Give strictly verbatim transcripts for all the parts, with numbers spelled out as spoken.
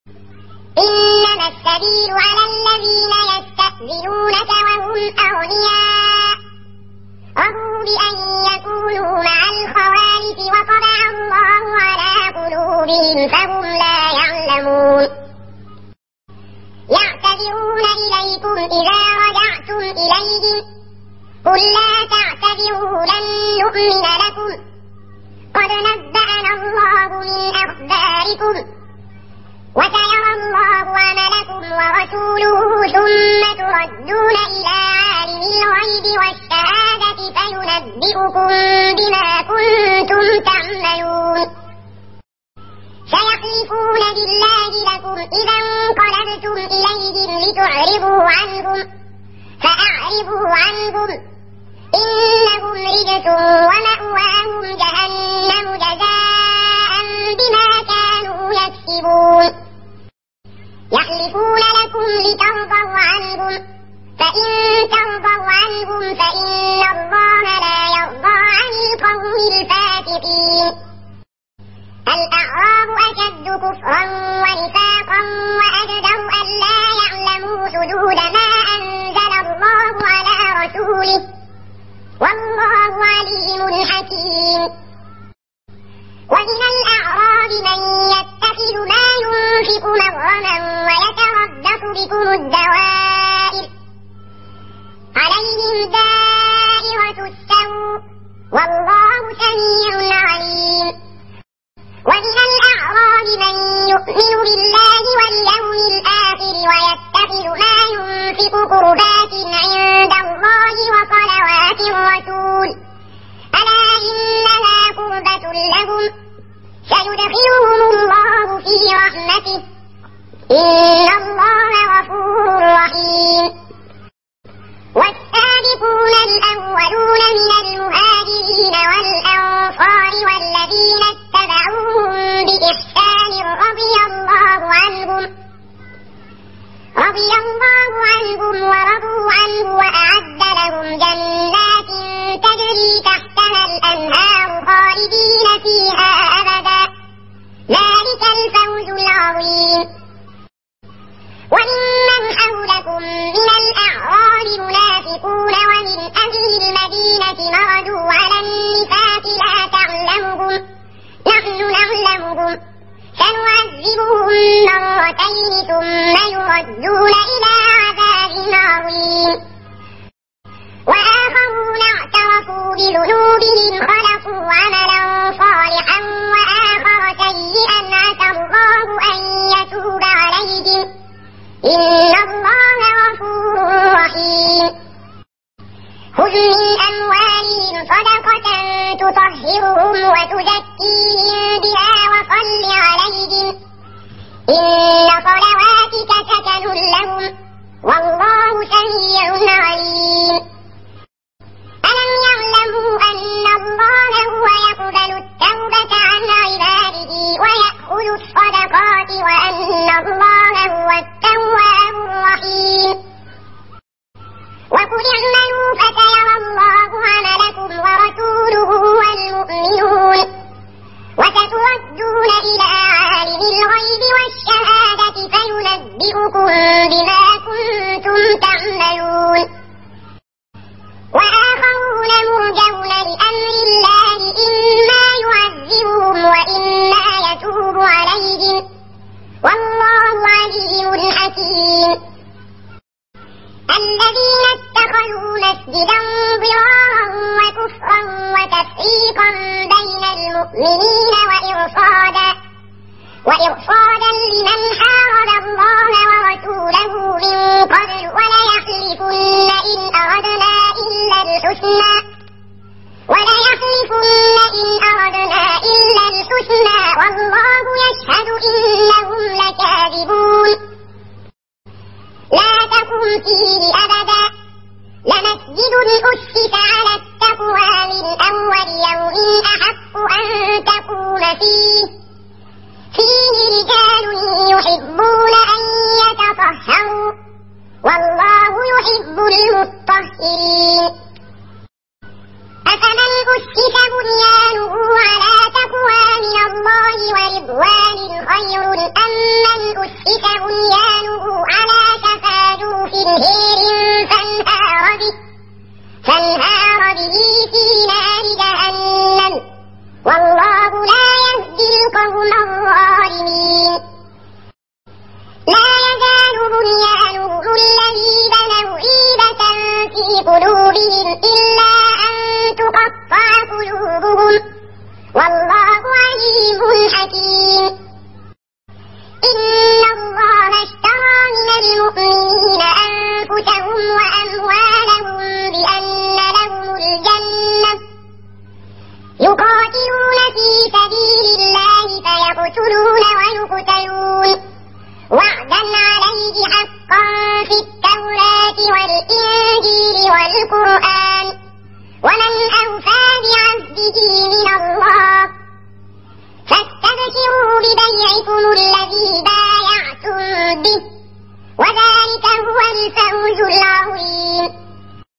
إنما السبيل على الذين يستأذنونك وهم أغنياء رضوا بأن يكونوا مع الخوالف وطبع الله على قلوبهم فهم لا يعلمون يعتذرون إليكم إذا رجعتم إليهم قل لا تعتذروا لن نؤمن لكم قد نبأنا الله من أخباركم وسيرى الله عملكم ورسوله ثم تردون إلى عالم الغيب والشهادة فينبئكم بما كنتم تعملون سيحلفون بالله لكم إذا انقلبتم إليهم لتعرضوا عنهم فأعرضوا عنهم إنهم رجس ومأواهم جهنم جزاء بما كانوا يكسبون يحلفون لكم لترضوا عنهم فإن ترضوا عنهم فإن الله لا يرضى عن القوم الفاسقين الأعراب أشد كفرا ونفاقا وأجدر أن لا يعلموا حدود ما أنزل الله على رسوله والله عليم حكيم ومن الأعراب من يتخذ ما ينفق مغرما ويتربص بكم الدوائر عليهم دائرة السوء والله سميع عليم ومن الأعراب من يؤمن بالله واليوم الآخر ويتخذ ما ينفق قربات عند الله وصلوات الرسول ألا إنها قربة لهم سيدخلهم الله في رحمته إن الله غفور رحيم والسابقون الأولون من المهاجرين والأنصار والذين اتبعوهم بإحسان رضي الله عنهم رضي الله عنهم ورضوا عنه وأعد لهم جنات تجري تحتها الأنهار خالدين فيها أبدا ذلك الفوز العظيم وممن حولكم من الأعراب منافقون ومن أهل المدينة مردوا على النفاق لا تعلمهم نحن نعلمهم سنعذبهم مرتين ثم يردون إلى عذاب عظيم وآخرون اعترفوا بذنوبهم خلقوا عملا صالحا وآخر سيئا عسى الله أن يتوب عليهم إن الله غفور رحيم خذ من أموالهم صدقة تطهرهم وتزكيهم بها وصل عليهم إن صلواتك سكن لهم والله سميع عليم ألم يعلموا أن الله هو يقبل التوبة عن عباده ويأخذ الصدقات وأن الله هو التواب الرحيم وقل اعملوا فسيرى الله عملكم ورسوله والمؤمنون وستردون إلى عالم الغيب والشهادة فينبئكم بما كنتم تعملون وآخرون مرجون لأمر الله إما يعذبهم وإما يتوب عليهم والله عليم حكيم الذين اتخذوا مسجدا ضرارا وكفرا وتفريقا بين المؤمنين وإرصادا وإرصادا لمن حارب الله ورسوله من قبل وليحلفن إن أردنا إلا الحسنى وليحلفن إن أردنا إلا الحسنى والله يشهد إنهم لكاذبون لا تقم فيه أبدا لمسجد أسس على التقوى من أول يوم أحق أن تقوم فيه فيه رجال يحبون أنفسهم وأموالهم بأن لهم الجنة يقاتلون في سبيل الله فيقتلون ويقتلون وعدا عليه حقا في التوراة والإنجيل والقرآن ومن أوفى بعهده من الله فاستبشروا ببيعكم الذي بايعتم به وذلك هو الفوز العظيم.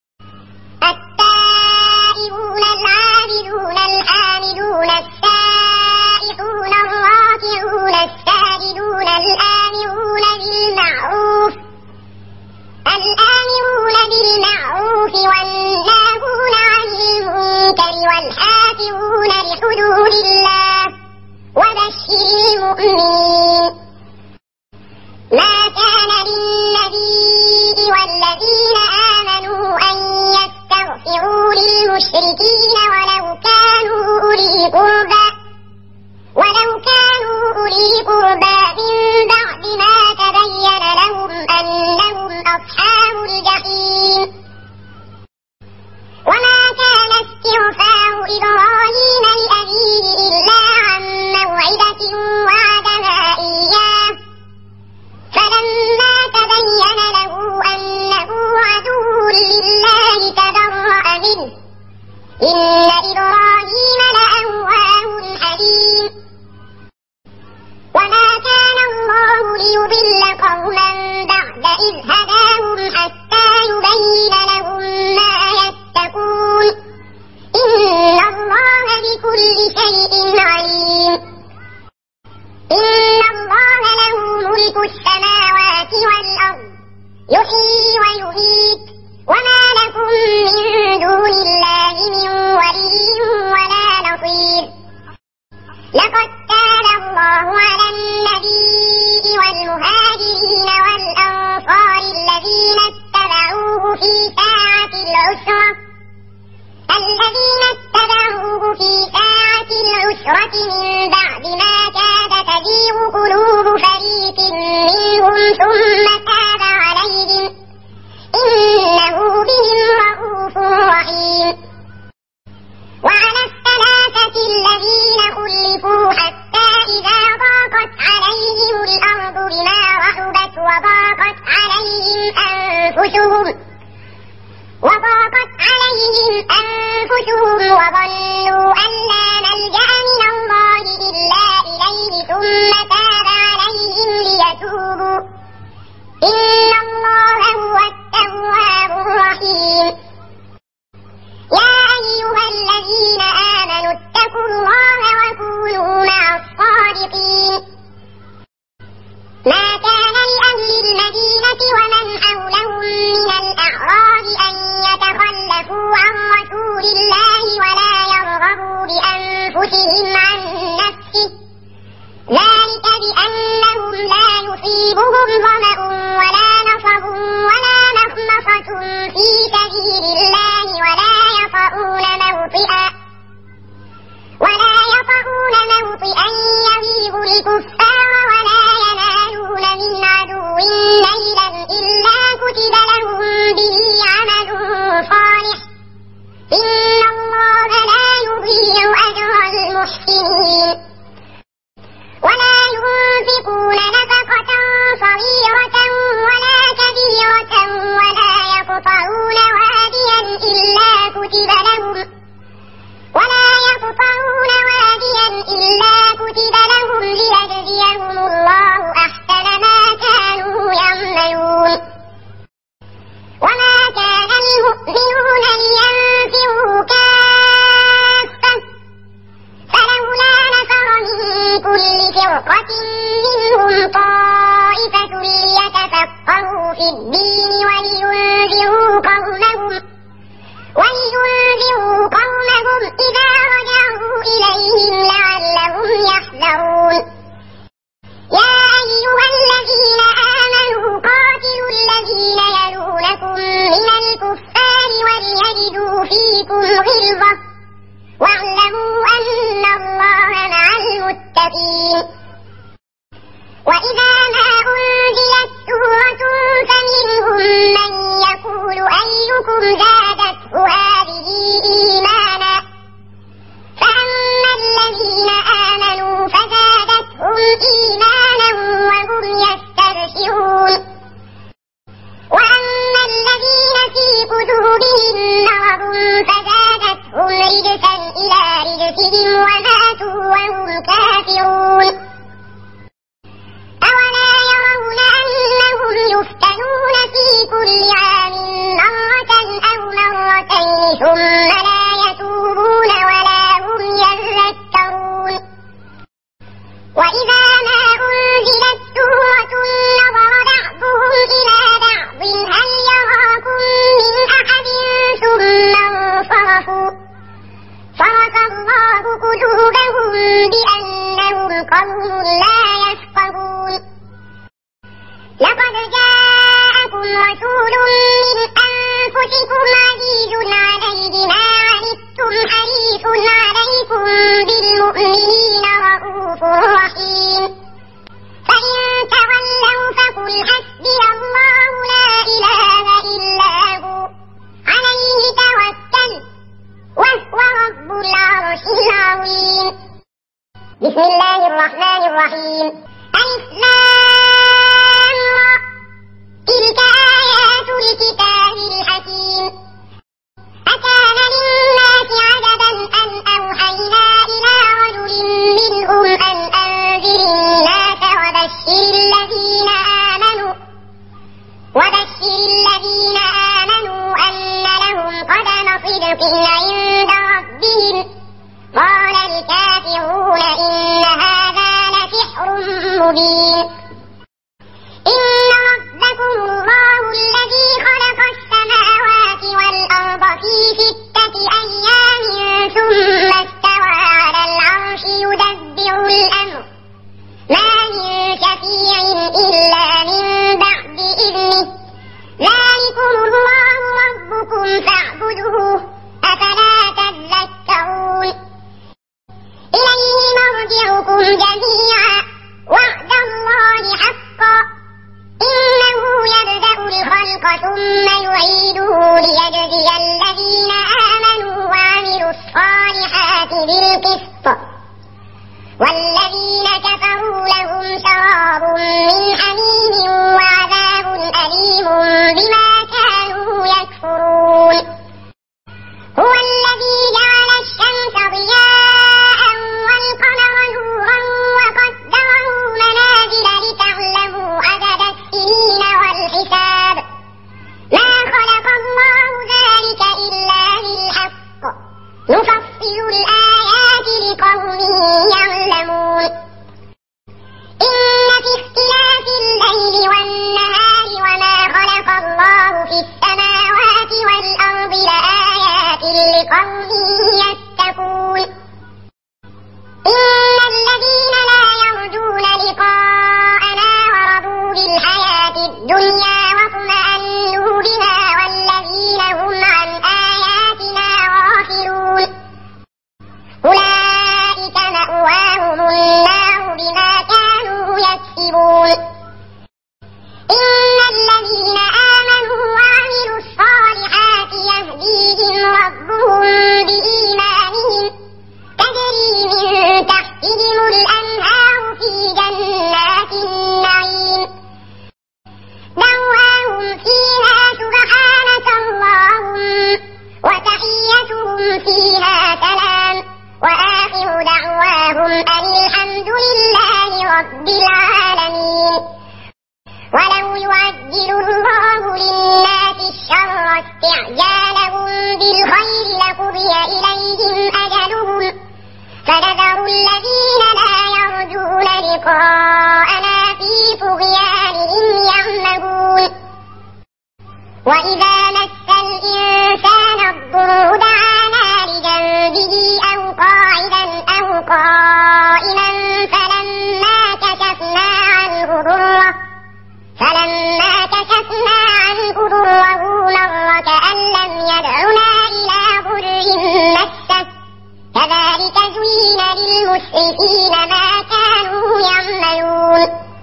التائبون العابدون الحامدون السائحون الراكعون الساجدون الآمرون بالمعروف الآمرون بالمعروف والناهون عن المنكر والحافظون لحدود الله وبشر المؤمنين. ما كان للنبي والذين آمنوا أن يستغفروا للمشركين ولو كانوا أولي قربى ولو كانوا أولي قربى من بعد ما تبين لهم أنهم أصحاب الجحيم. وما كان استغفار إبراهيم لأبيه إلا عن موعدة وعدها إياه فلما تبين له أنه عدو لله تبرأ منه إن إبراهيم لأواه حليم. وما كان الله ليضل قوما بعد إذ هداهم حتى يبين لهم ما يتقون إن الله بكل شيء عليم. إن الله له ملك السماوات والأرض يحيي ويميت وما لكم من دون الله من ولي ولا نصير. لقد تاب الله على النبي والمهاجرين والأنصار الذين اتبعوه في ساعة العسرة الذين اتبعوه في ساعة العسرة من بعد ما كاد تزيغ قلوب فريق منهم ثم تاب عليهم إنه بهم رءوف رحيم. وعلى الثلاثة الذين خلفوا حتى إذا ضاقت عليهم الأرض بما رحبت وضاقت عليهم أنفسهم وضاقت عليهم أنفسهم وظنوا أن لا ملجأ من الله إلا إليه ثم تاب عليهم ليتوبوا إن الله هو التواب الرحيم. يا أيها الذين آمنوا اتقوا الله وكونوا مع الصادقين. ما كان لأهل المدينة ومن حولهم من الأعراب أن يتخلفوا عن رسول الله ولا يرغبوا بأنفسهم عن نفسه ذلك بأنهم لا يصيبهم ظمأ ولا نصب ولا مخمصة في سبيل الله ولا يطؤون موطئا ولا يطؤون موطئا يغيظ الكفار ولا ينالون من عدو نيلا إلا كتب لهم به عمل صالح إن الله لا يضيع أجر المحسنين. ولا ينفقون نفقة صغيرة ولا كبيرة ولا يقطعون واديا إلا كتب لهم ولا يقطعون واديا إلا كتب لهم ليجزيهم الله رسول من أنفسكم عزيز عليه ما عنتم حريص عليكم بالمؤمنين رءوف رحيم فإن تولوا فقل حسبي الله لا إله إلا هو عليه توكل وهو رب العرش العظيم. بسم الله الرحمن الرحيم. ألف لام را تلك آيات الكتاب الحكيم. أكان للناس عجبا أن أوحينا إلى رجل منهم أن أنذر الناس وبشر الذين آمنوا وبشر الذين آمنوا أن لهم قدم صدق عند ربهم قال الكافرون إن هذا لسحر مبين. إن ربكم الله الذي خلق السماوات والأرض في ستة أيام ثم استوى على العرش يدبر الأمر ما من شفيع إلا من بعد إذنه ذلكم الله ربكم فاعبدوه أفلا تذكرون. إليه مرجعكم جميعا وعد الله حقا إنه يبدأ الخلق ثم يعيده ليجزي الذين آمنوا وعملوا الصالحات بالقسط والذين كفروا لهم شراب من حميم وعذاب أليم بما كانوا يكفرون. هو الذي جعل الشمس ضياء والقمر نورا وقدره منازل لتعلموا عدد السنين والحساب ما خلق الله ذلك إلا بالحق نفصل الآيات لقوم يعلمون. إن في اختلاف الليل والنهار وما خلق الله في السماوات والأرض لآيات لقوم يتقون. إن الذين لا يرجون لقاءنا ورضوا بالحياة الدنيا واطمأنوا بها والذين هم عن آياتنا غافلون أولئك مأواهم النار بما كانوا يكسبون. إن الذين آمنوا وعملوا الصالحات يهديهم ربهم بإيمانهم تجري من تحتهم الأنهار في جنات النعيم دعواهم فيها سبحانك اللهم وتحيتهم فيها سلام وآخر دعواهم أن الحمد لله رب العالمين. ولو يعجل الله للناس الشر استعجالهم بالخير لقضي إليهم أجلهم فنذر الذين لا يرجون لقاءنا في طغيانهم يعمهون. وإذا مس الإنسان الضر دعانا لجنبه أو قاعدا أو قائما فلما كشفنا عنه ضره فلما كشفنا عنه ضره مر كأن لم يدعنا إلى ضر مسه كذلك زين للمسرفين ما كانوا يعملون.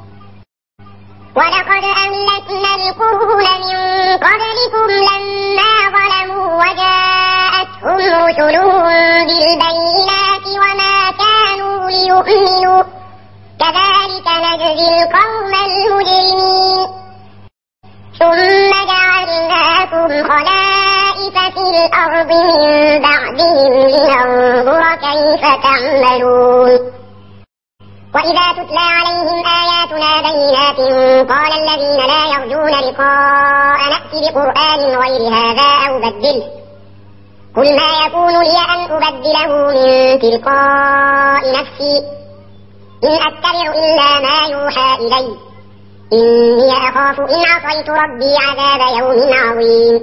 ولقد أهلكنا القرون من قبلكم لما ظلموا وجاءتهم رسلهم بالبينات وما كانوا ليؤمنوا كذلك نجزي القوم المجرمين. ثم جعلناكم خلائف في الأرض من بعدهم لننظر كيف تعملون. وإذا تتلى عليهم آياتنا بينات قال الذين لا يرجون لقاء نأت بقرآن غير هذا أو بدله قل ما يكون لي أن أبدله من تلقاء نفسي إن أتبع إلا ما يوحى إلي إني أخاف إن عصيت ربي عذاب يوم عظيم.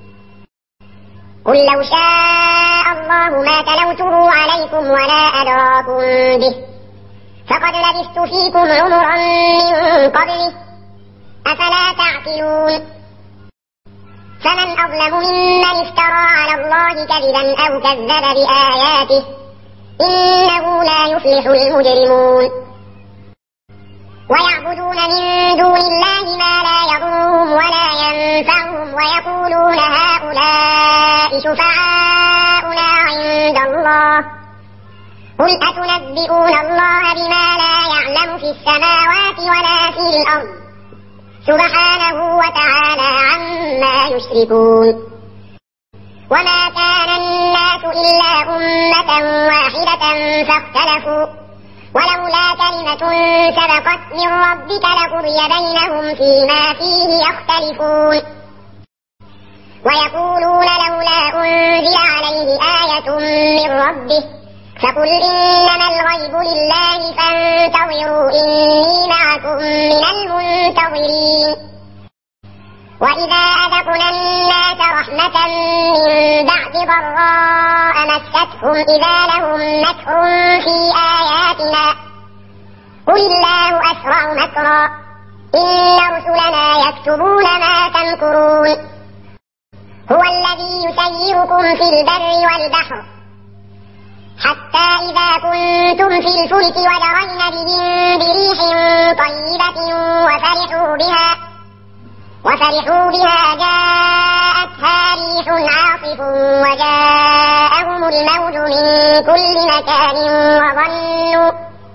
قل لو شاء الله ما تلوته عليكم ولا أدراكم به فقد لبثت فيكم عمرا من قبله أفلا تعقلون. فمن أظلم ممن افترى على الله كذبا أو كذب بآياته إنه لا يفلح المجرمون ويعبدون من دون الله ما لا يضرهم ولا ينفعهم ويقولون هؤلاء شفعاؤنا عند الله قل أتنبئون الله بما لا يعلم في السماوات ولا في الأرض سبحانه وتعالى عما يشركون وما كان الناس إلا أمة واحدة فاختلفوا ولولا كلمة سبقت من ربك لقضي بينهم فيما فيه يختلفون ويقولون لولا أنزل عليه آية من ربه فقل إنما الغيب لله فانتظروا إني معكم من المنتظرين وإذا أذقنا الناس رحمة من بعد ضراء مستهم إذا لهم مكر في آياتنا قل الله أسرع مكرا إن رسلنا يكتبون ما تمكرون هو الذي يسيركم في البر والبحر حتى إذا كنتم في الفلك وجرين بهم بريح طيبة وفرحوا بها وفرحوا بها جاءتها ريح عاصف وجاءهم الموج من كل مكان وظنوا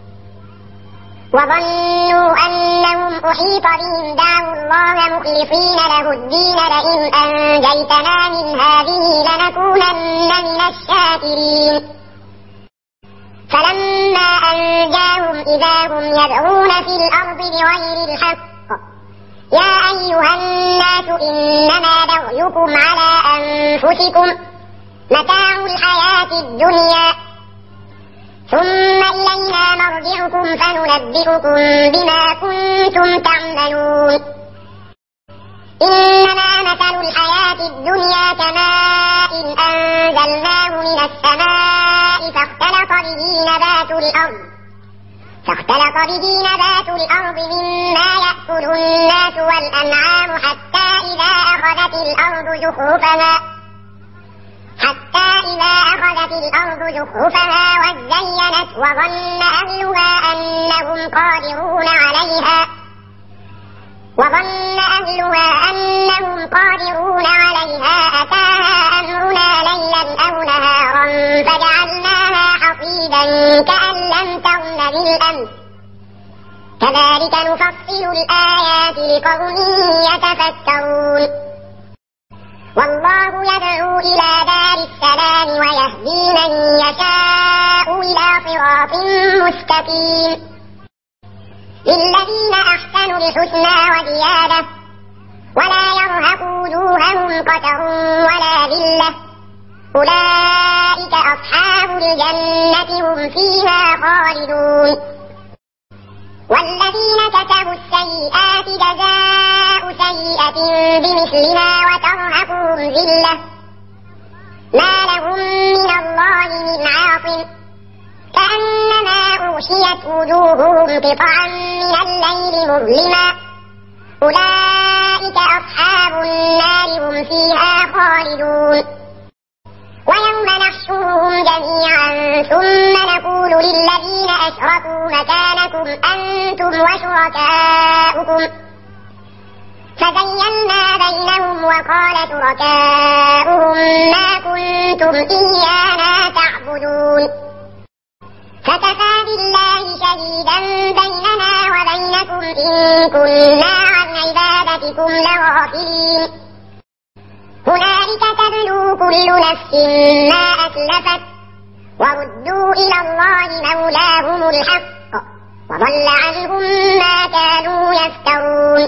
وظنوا أنهم أحيط بهم دعوا الله مخلصين له الدين لئن أنجيتنا من هذه لنكونن من الشاكرين فلما أنجاهم إذا هم يبغون في الأرض بغير الحق يا أيها الناس إنما بغيكم على أنفسكم متاع الحياة الدنيا ثم إلينا مرجعكم فننبئكم بما كنتم تعملون إنما مثل الحياة الدنيا كماء أنزلناه من السماء فاختلط به نبات الأرض فاختلط به نبات الأرض مما يأكل الناس والأنعام حتى إذا أخذت الأرض زخرفها حتى إذا أخذت الأرض زخرفها وزينت وظن أهلها أنهم قادرون عليها وظن أهلها أنهم قادرون عليها أتاها أمرنا ليلا أو نهارا فجعلناها حصيدا كأن لم تغن بالأمس كذلك نفصل الآيات لقوم يتفكرون والله يدعو إلى دار السلام ويهدي من يشاء إلى صراط مستقيم للذين أحسنوا الحسنى وزيادة ولا يرهق وجوههم قتر ولا ذلة أولئك أصحاب الجنة هم فيها خالدون والذين كسبوا السيئات جزاء سيئة بمثلها وترهقهم ذلة ما لهم من الله من عاصم كأنما أغشيت وجوههم قطعا من الليل مظلما أولئك أصحاب النار هم فيها خالدون ويوم نحشرهم جميعا ثم نقول للذين أشركوا مكانكم أنتم وشركاؤكم فزينا بينهم وقال شركاؤهم ما كنتم إيانا تعبدون فكفى بالله شهيدا بيننا وبينكم إن كنا عن عبادتكم لغافلين هنالك تبلو كل نفس ما أسلفت وردوا إلى الله مولاهم الحق وضل عنهم ما كانوا يفترون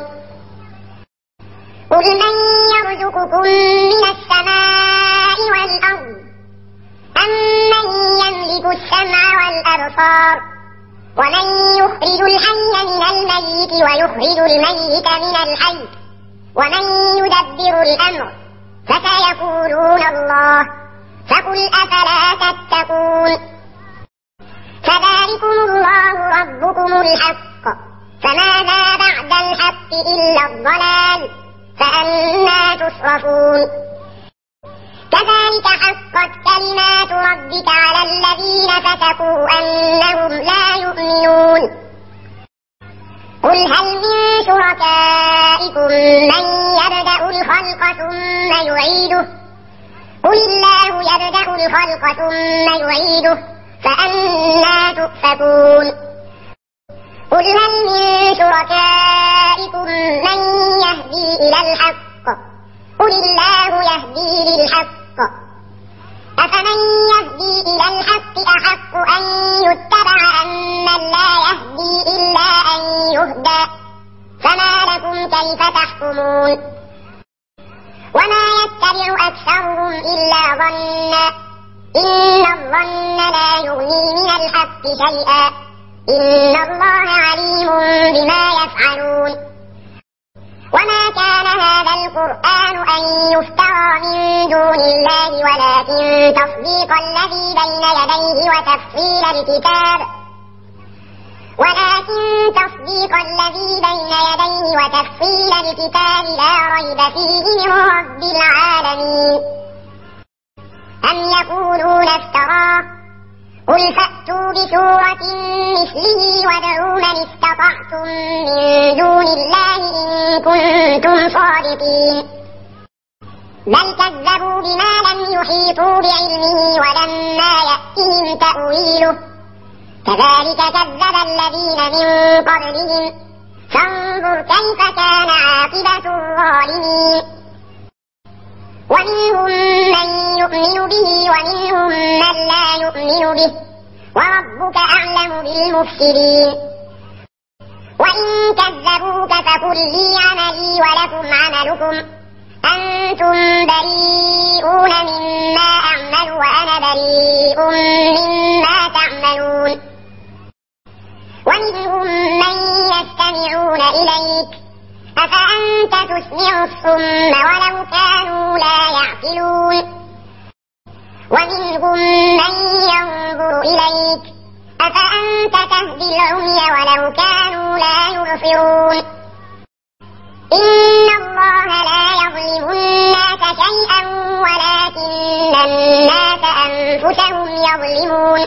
قل من يرزقكم من السماء والأرض أمن يملك السمع والأبصار ومن يخرج الحي من الميت ويخرج الميت من الحي ومن يدبر الأمر فسيقولون الله فقل أفلا تتقون فذلكم الله ربكم الحق فماذا بعد الحق إلا الضلال فأنى تصرفون كذلك حقت كلمات ربك على الذين فسقوا أنهم لا يؤمنون قل هل من شركائكم من يبدأ الخلق ثم يعيده قل الله يبدأ الخلق ثم يعيده فأنى تؤفكون قل هل من شركائكم من يهدي إلى الحق قل الله يهدي للحق أفمن يهدي إلى الحق أحق أن يتبع أمن لا يهدي إلا أن يهدى فما لكم كيف تحكمون وما يتبع أكثرهم إلا ظنا إن الظن لا يغني من الحق شيئا إن الله عليم بما يفعلون وما كان هذا القرآن أن يفترى من دون الله ولكن تصديق الذي بين يديه وتفصيل الكتاب ولكن تصديق الذي بين يديه وتفصيل الكتاب لا ريب فيه من رب العالمين أم يقولون افتراه قل فأتوا بسورة مثله وادعوا من استطعتم من دون الله إن كنتم صادقين بل كذبوا بما لم يحيطوا بعلمه ولما يأتهم تأويله كذلك كذب الذين من قبلهم فانظر كيف كان عاقبة الظالمين ومنهم من يؤمن به ومنهم من لا يؤمن به وربك أعلم بالمفسدين وإن كذبوك فقل لي عملي ولكم عملكم أنتم بريئون مما أعمل وأنا بريء مما تعملون ومنهم من يستمعون إليك أفأنت تسمع الصم ولو كانوا لا يعقلون ومنهم من ينظر إليك أفأنت تهدي العمي ولو كانوا لا يبصرون إن الله لا يظلم الناس شيئا ولكن الناس أنفسهم يظلمون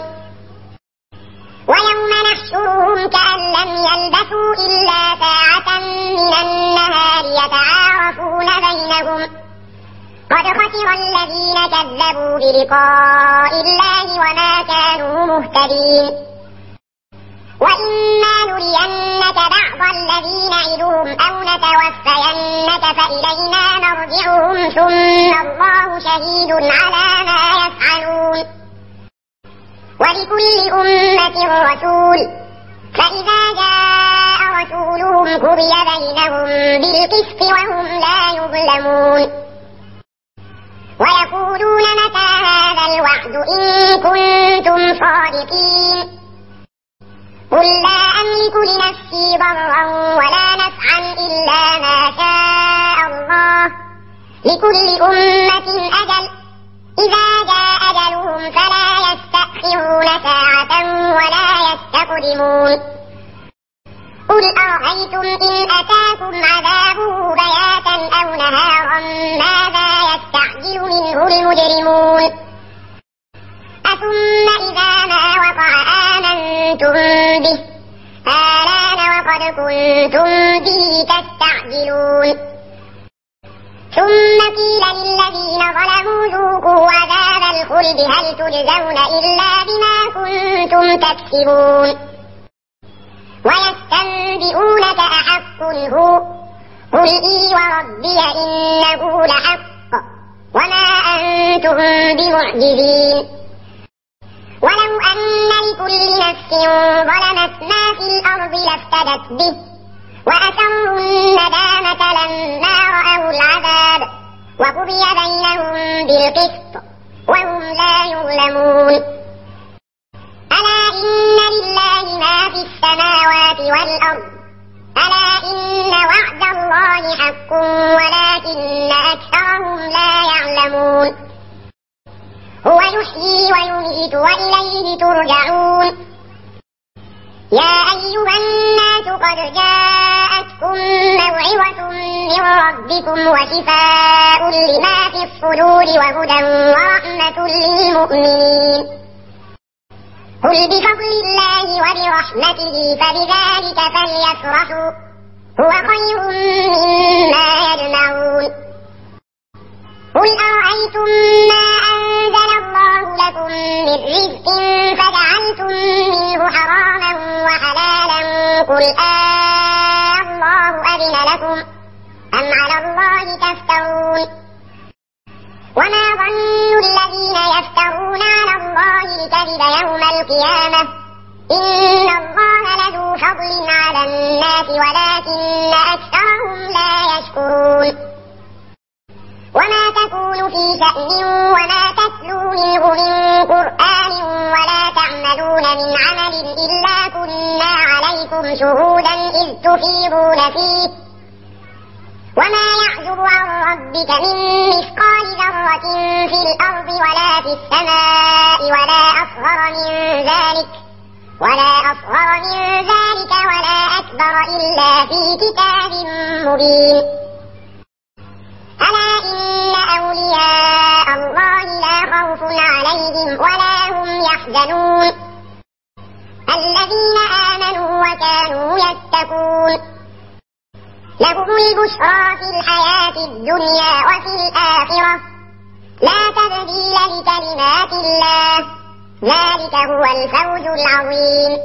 ويوم نحشرهم كأن لم يلبثوا إلا ساعة من النهار يتعارفون بينهم قد خسر الذين كذبوا بلقاء الله وما كانوا مهتدين وإما نرينك بعض الذي نعدهم أو نتوفينك فإلينا مرجعهم ثم الله شهيد على ما يفعلون ولكل أمة رسول فإذا جاء رسولهم قضي بينهم بالقسط وهم لا يظلمون ويقولون متى هذا الوعد إن كنتم صادقين قل لا أملك لنفسي ضرا ولا نفعا إلا ما شاء الله لكل أمة أجل إذا جاء أجلهم فلا يستأخرون ساعة ولا يستقدمون قل أرأيتم إن أتاكم عذابه بياتا أو نهارا ماذا يستعجل منه المجرمون أثم إذا ما وقع آمنتم به آلان وقد كنتم به تستعجلون ثم قيل للذين ظلموا ذوقوا عذاب الخلد هل تجزون إلا بما كنتم تكسبون ويستنبئونك أحق هو قل إي وربي إنه لحق وما أنتم بمعجزين ولو أن لكل نفس ظلمت ما في الأرض لافتدت به وأسروا الندامة لما رأوا العذاب وقضي بينهم بالقسط وهم لا يظلمون ألا إن لله ما في السماوات والأرض ألا إن وعد الله حق ولكن أكثرهم لا يعلمون هو يحيي ويميت وإليه ترجعون يا أيها الناس قد جاءتكم موعظة من ربكم وشفاء لما في الصدور وهدى ورحمة للمؤمنين. قل بفضل الله وبرحمته فبذلك فليفرحوا هو خير مما يجمعون. قل أرأيتم ما أنزل الله لكم من رزق فجعلتم منه حراما وحلالا قل آه الله أذن لكم أم على الله تفترون. وما ظن الذين يفترون على الله الكذب يوم القيامة إن الله لذو فضل على الناس ولكن أكثرهم لا يشكرون. وما تكون في شأن وما تتلو منه من قرآن ولا تعملون من عمل إلا كنا عليكم شهودا إذ تفيضون فيه وما يعزب عن ربك من مثقال ذرة في الأرض ولا في السماء ولا أصغر من ذلك ولا أصغر من ذلك ولا أكبر إلا في كتاب مبين. ألا إن أولياء الله لا خوف عليهم ولا هم يحزنون الذين آمنوا وكانوا يتقون. لهم البشرى في الحياة الدنيا وفي الآخرة لا تبديل لكلمات الله ذلك هو الفوز العظيم.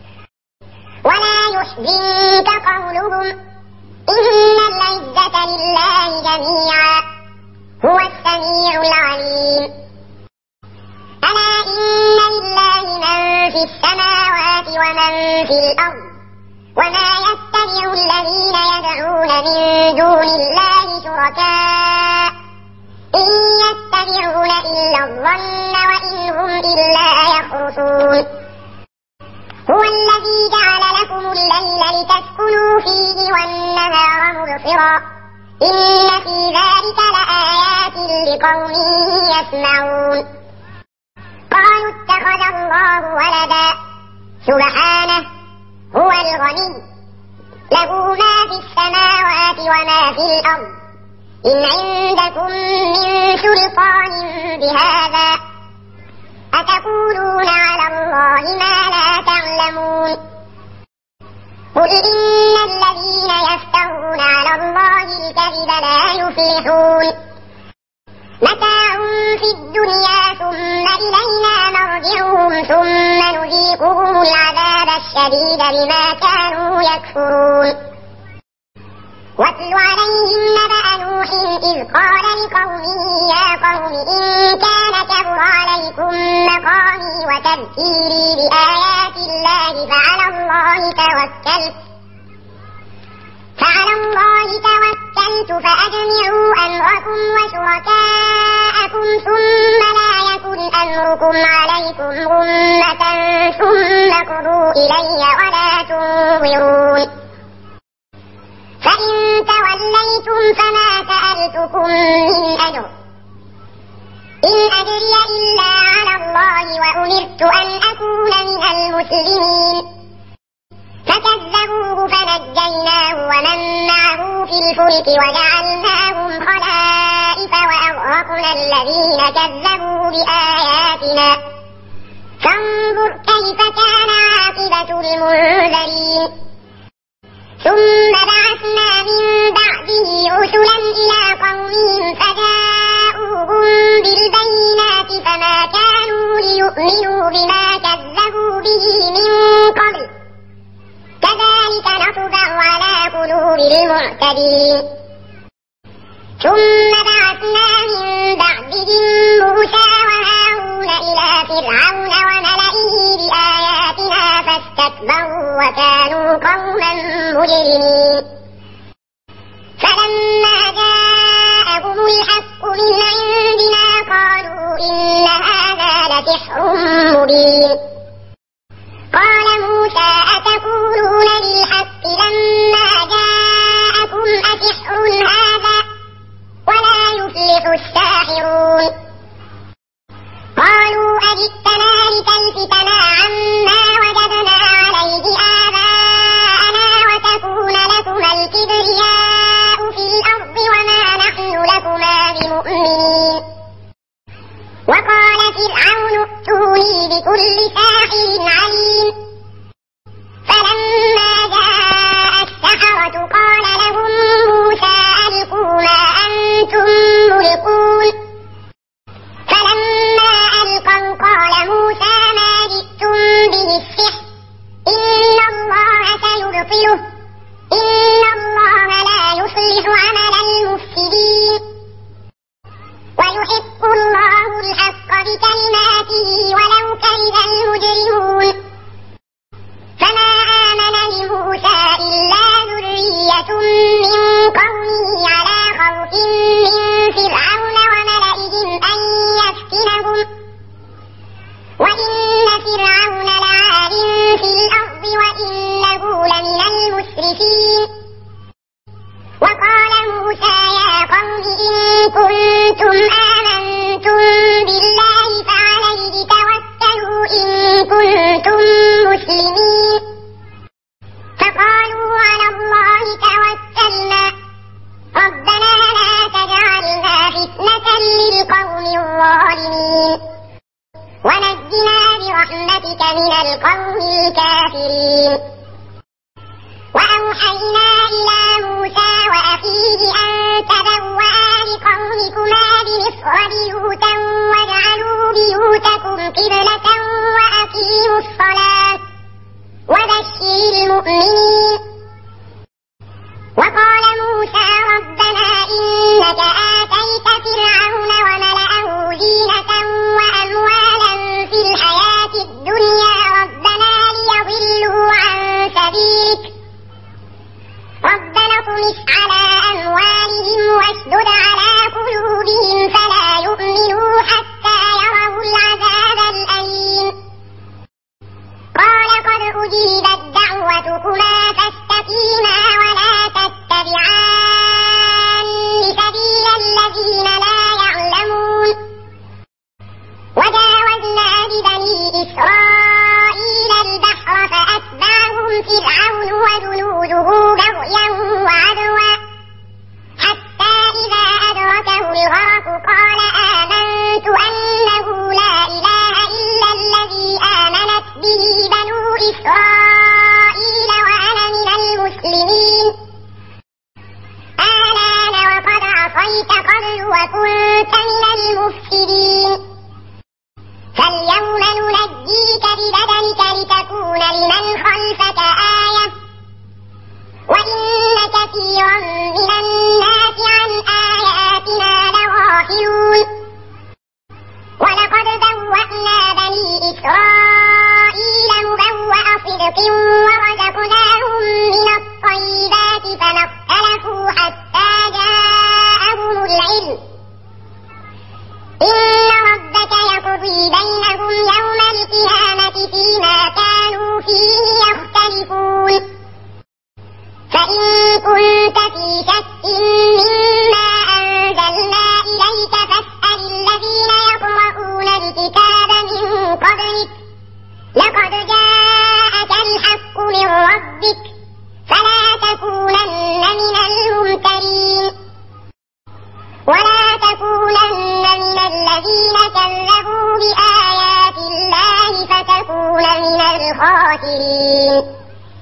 ولا يحزنك قولهم إن العزة لله جميعا هو السميع العليم. ألا إن لله من في السماوات ومن في الأرض وما يتبع الذين يدعون من دون الله شركاء إن يتبعون إلا الظن وإن هم إلا يخرصون. هو الذي جعل لكم الليل لتسكنوا فيه والنهار مبصرا إن في ذلك لآيات لقوم يسمعون. قالوا اتخذ الله ولدا سبحانه هو الغني له ما في السماوات وما في الأرض إن عندكم من سلطان بهذا أتقولون على الله ما لا تعلمون. قل إن الذين يفترون على الله الكذب لا يفلحون. متاع في الدنيا ثم إلينا مرجعهم ثم نذيقهم العذاب الشديد بما كانوا يكفرون. واتل عليهم نبأ نوح إذ قال لقومه يا قوم إن كان كبر عليكم مقامي وتذكيري بآيات الله فعلى الله توكلت فعلى الله توكلت فأجمعوا أمركم وشركاءكم ثم لا يكن أمركم عليكم غمة ثم قضوا إلي ولا تنظرون. فإن توليتم فما سألتكم من أجر إن أجري إلا على الله وأمرت أن أكون من المسلمين. فكذبوه فنجيناه ومن معه في الفلك وجعلناهم خلائف وأغرقنا الذين كذبوا بآياتنا فانظر كيف كان عاقبة المنذرين. ثم بعثنا من بعده رسلا إلى قومهم فجاءوهم بالبينات فما كانوا ليؤمنوا بما كذبوا به من قبل كذلك نطبع على قلوب المعتدين. ثم بعثنا من بعدهم موسى وهارون إلى فرعون وملئه بآياتنا فاستكبروا وكانوا قوما مجرمين. فلما جاءهم الحق من عندنا قالوا إن هذا لسحر مبين. قال موسى أتقولون للحق لما جاءكم أسحر هذا ولا يفلح الساحرون. قالوا أجئتنا لتلفتنا عما وجدنا عليه آباءنا وتكون لكما من قومه على خوف من فرعون وملئهم أن يفتنهم وإن فرعون لعال في الأرض وإنه لمن المسرفين وقال موسى يا قوم إن كنتم آمنتم بالله فعليه توكلوا إن كنتم مسلمين فقالوا على الله توكلنا ربنا لا تجعلنا فتنة للقوم الظالمين ونجنا برحمتك من القوم الكافرين وأوحينا إلى موسى وأخيه أن تبوأ لقومكما بمصر بيوتا واجعلوا بيوتكم قبلة وأقيموا الصلاة وبشر المؤمنين وقال موسى ربنا إنك آتيت فرعون وملأه زينة وأموالا في الحياة الدنيا ربنا ليضلوا عن سبيلك ربنا اطمس على أموالهم واشدد على قلوبهم فلا يؤمنوا حتى يروا العذاب الأليم قال قد أجيبت دعوتكما فاستقيما ولا تتبعان سبيل الذين لا يعلمون وجاوزنا ببني إسرائيل البحر فأتبعهم فرعون وجنوده بغيا وعدوا حتى إذا أدركه الغرق قال آمنت أنه لا إله إلا الذي آمنت به بنو إسرائيل وأنا من المسلمين آلان وقد عصيت قبل وكنت من المفسدين فاليوم ننجيك ببدنك لتكون لمن خلفك آية وإن كثيرا من الناس عن آياتنا لغافلون ولقد بوأنا بني إسرائيل مبوأ صدق ورزقناهم من الطيبات فما اختلفوا حتى جاءهم العلم إن ربك يقضي بينهم يوم القيامة فيما كانوا فيه يختلفون فإن كنت في شك مما أنزلنا إليك فاسأل الذين يقرؤون الكتاب من قبلك لقد جاءك الحق من ربك فلا تكونن من الممترين ولا تكونن من الذين كذبوا بآيات الله فتكون من الخاسرين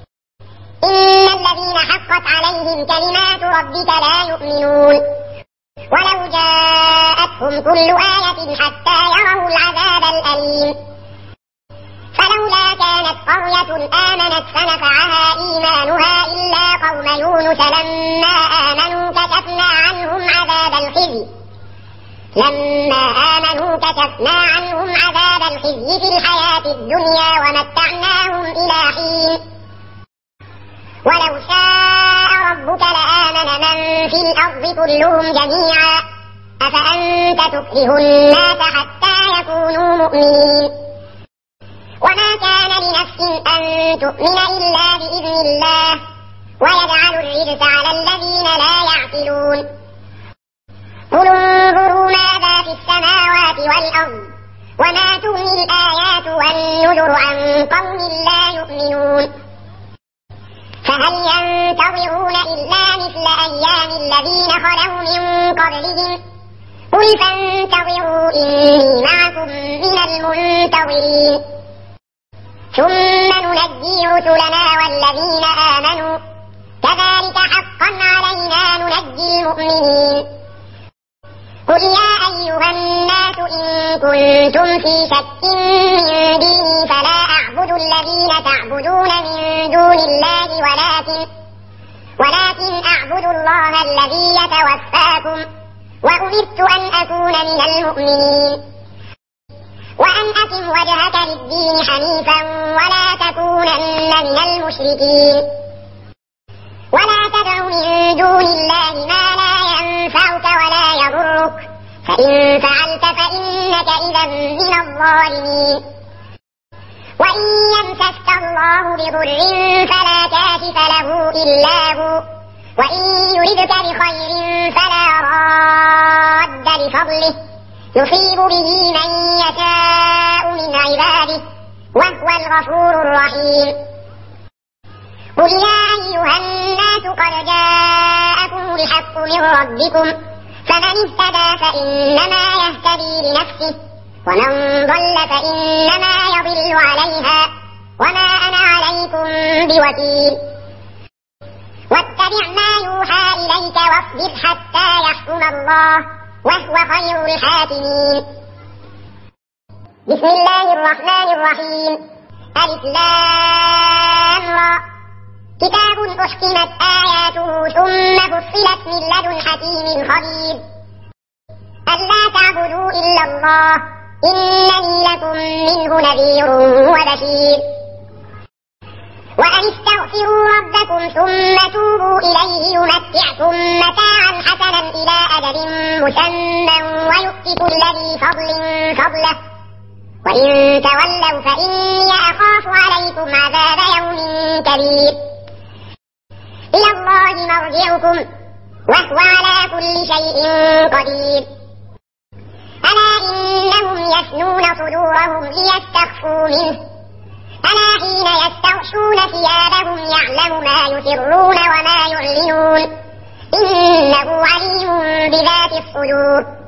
إن الذين حقت عليهم كلمات ربك لا يؤمنون ولو جاءتهم كل آية حتى يروا العذاب الأليم فلولا كانت قرية آمنت فنفعها إيمانها إلا قوم يونس لما آمنوا كشفنا عنهم عذاب الخزي لما آمنوا كشفنا عنهم عذاب الخزي في الحياة الدنيا ومتعناهم إلى حين ولو شاء ربك لآمن من في الأرض كلهم جميعا أفأنت تكره الناس حتى يكونوا مؤمنين وما كان لنفس أن تؤمن إلا بإذن الله ويجعل الرجس على الذين لا يعقلون قل انظروا ماذا في السماوات والأرض وما تغني الآيات والنذر عن قوم لا يؤمنون فهل ينتظرون إلا مثل أيام الذين خلوا من قبلهم قل فانتظروا إني معكم من المنتظرين ثم ننجي رسلنا والذين آمنوا كذلك حقا علينا ننجي المؤمنين قل يا أيها الناس إن كنتم في شك من ديني فلا أعبد الذين تعبدون من دون الله ولكن ولكن أعبد الله الذي يتوفاكم وأمرت أن أكون من المؤمنين وأن أقم وجهك للدين حنيفا ولا تكونن من المشركين ولا تدع من دون الله ما لا ينفعك ولا يضرك فإن فعلت فإنك إذا من الظالمين وإن يمسسك الله بضر فلا كاشف له إلا هو وإن يردك بخير فلا راد لفضله يصيب به من يشاء من عباده وهو الغفور الرحيم قل يا أيها الناس قد جاءكم الحق من ربكم فمن اهتدى فإنما يهتدي لنفسه ومن ضل فإنما يضل عليها وما أنا عليكم بوكيل واتبع ما يوحى إليك واصبر حتى يحكم الله وهو خير الحاكمين بسم الله الرحمن الرحيم ألف لام را كتاب أحكمت آياته ثم فصلت من لدن حكيم خبير ألا تعبدوا إلا الله إنني لكم منه نذير وبشير وأن استغفروا ربكم ثم توبوا إليه يمتعكم متاعا حسنا إلى أجل مسمى ويؤت كل ذي فضل فضله وإن تولوا فإني أخاف عليكم عذاب يوم كبير إلى الله مرجعكم وهو على كل شيء قدير ألا إنهم يثنون صدورهم ليستخفوا منه ألا حين يستغشون ثيابهم يعلم ما يسرون وما يعلنون إنه عليم بذات الصدور